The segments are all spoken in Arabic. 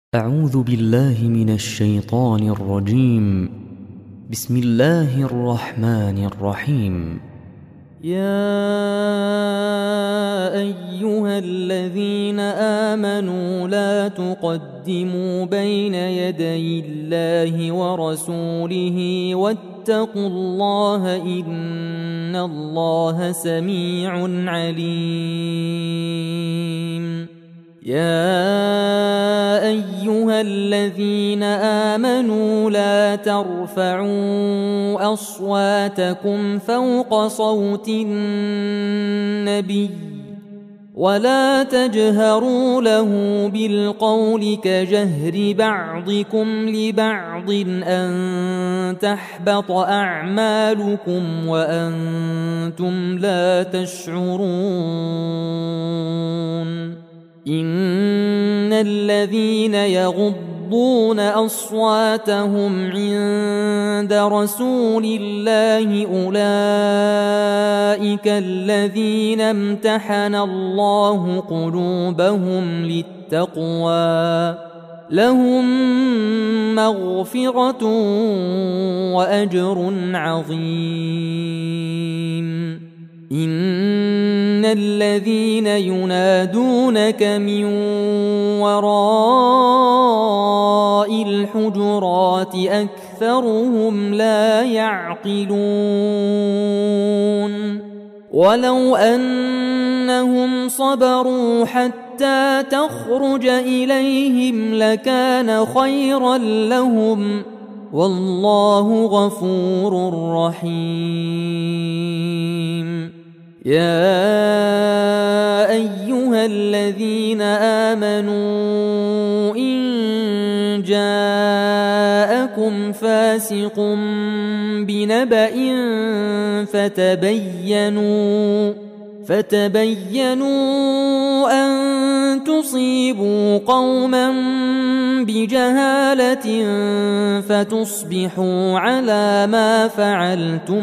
أعوذ بالله من الشيطان الرجيم. بسم الله الرحمن الرحيم. يا أيها الذين آمنوا لا تقدموا بين يدي الله ورسوله واتقوا الله إن الله سميع عليم. يا أيها الذين آمنوا لا ترفعوا أصواتكم فوق صوت النبي ولا تجهروا له بالقول كجهر بعضكم لبعض أن تحبط أعمالكم وأنتم لا تشعرون. إن الذين يغضون أصواتهم عند رسول الله أولئك الذين امتحن الله قلوبهم للتقوى لهم مغفرة وأجر عظيم. إن الذين ينادونك من وراء الحجرات أكثرهم لا يعقلون. ولو أنهم صبروا حتى تخرج إليهم لكان خيرا لهم والله غفور رحيم. يا أيها الذين آمنوا إن جاءكم فاسق بنبأ فتبينوا أن تصيبوا قوما بجهالة فتصبحوا على ما فعلتم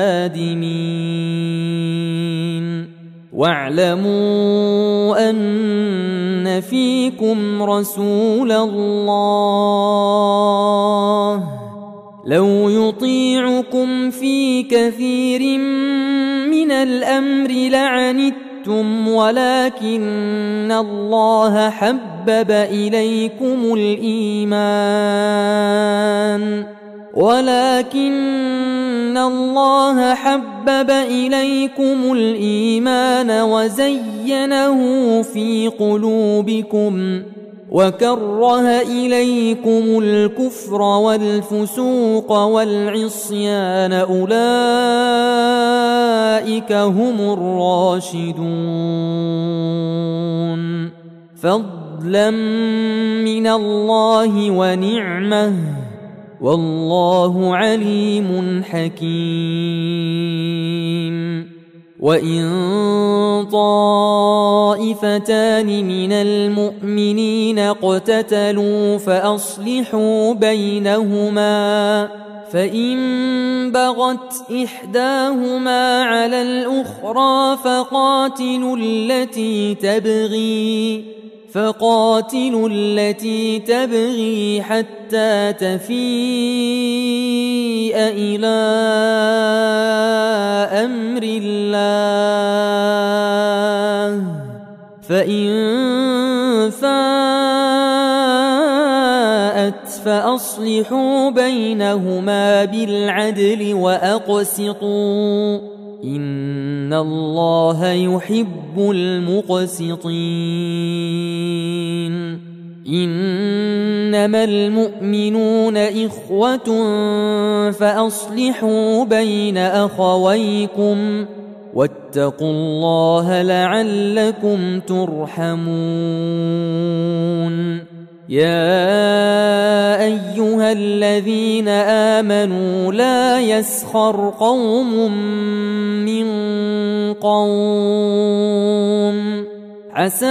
نادمين. واعلموا أن فيكم رسول الله لو يطيعكم في كثير من الأمر لعنتم ولكن الله حبب إليكم الإيمان وزينه في قلوبكم وكره إليكم الكفر والفسوق والعصيان أولئك هم الراشدون فضلا من الله ونعمه والله عليم حكيم. وإن طائفتان من المؤمنين اقتتلوا فأصلحوا بينهما فإن بغت إحداهما على الأخرى فقاتلوا التي تبغي حتى تفيء إلى أمر الله فإن فاءت فأصلحوا بينهما بالعدل وأقسطوا إن الله يحب المقسطين. إنما المؤمنون إخوة فأصلحوا بين أخويكم واتقوا الله لعلكم ترحمون. يا أيها الذين آمنوا لا يسخر قوم من قوم عسى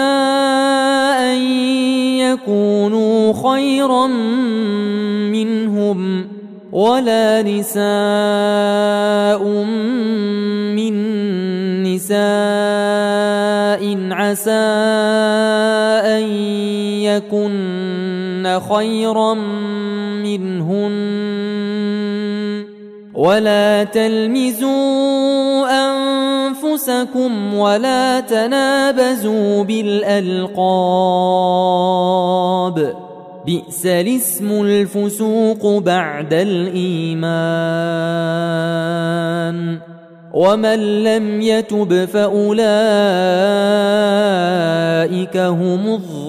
أن يكونوا خيرا منهم ولا نساء من نساء عسى أن يكن خيرا منهن ولا تلمزوا أنفسكم ولا تنابزوا بالألقاب بئس الاسم الفسوق بعد الإيمان ومن لم يتب فأولئك هم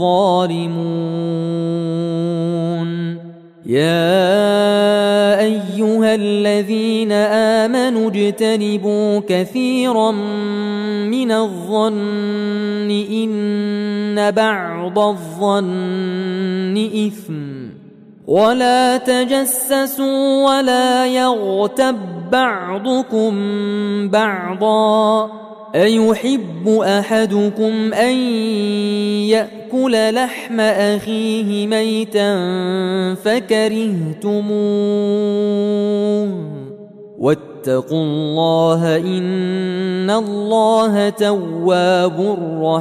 الظالمون يا أيها الذين آمنوا اجتنبوا كثيرا من الظن إن بعض الظن إثم ولا تجسسوا ولا يغتب بعضكم بعضا أيحب أحدكم أن يأكل لحم أخيه ميتا فكرهتموه واتقوا الله إن الله تواب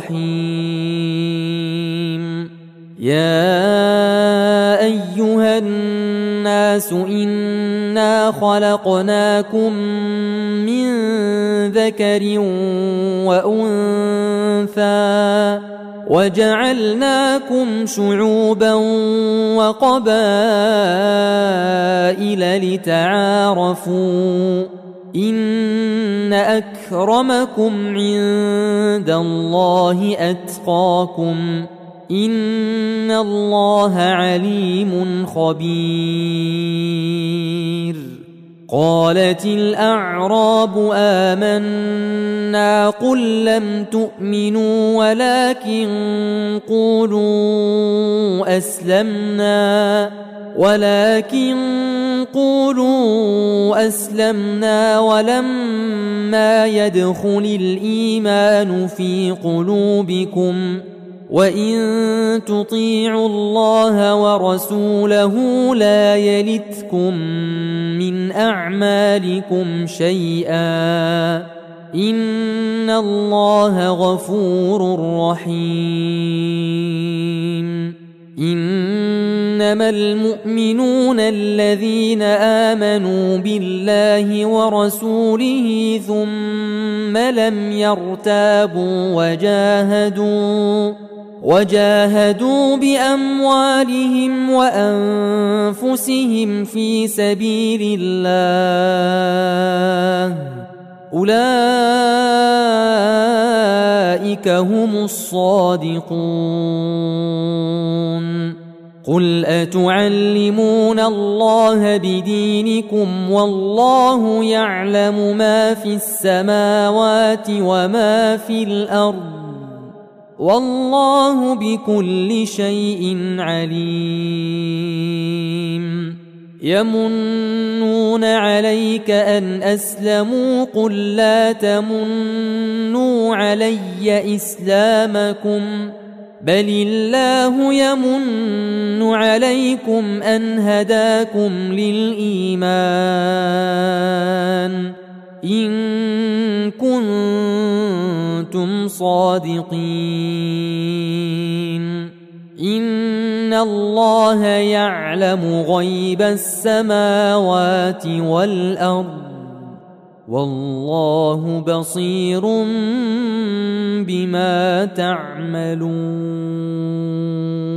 رحيم يا أيها الناس إنا خلقناكم من ذكر وأنثى وجعلناكم شعوبا وقبائل لتعارفوا إن أكرمكم عند الله أتقاكم إن الله عليم خبير قالت الأعراب آمنا قل لم تؤمنوا ولكن قولوا أسلمنا ولما يدخل الإيمان في قلوبكم وإن تطيعوا الله ورسوله لا يلتكم من أعمالكم شيئا إن الله غفور رحيم إنما المؤمنون الذين آمنوا بالله ورسوله ثم لم يرتابوا وجاهدوا بأموالهم وأنفسهم في سبيل الله أولئك هم الصادقون قل أتعلمون الله بدينكم والله يعلم ما في السماوات وما في الأرض والله بكل شيء عليم يمنون عليك أن أسلموا قل لا تمنوا علي إسلامكم بل الله يمن عليكم أن هداكم للإيمان إن كنتم صادقين إن الله يعلم غيب السماوات والأرض والله بصير بما تعملون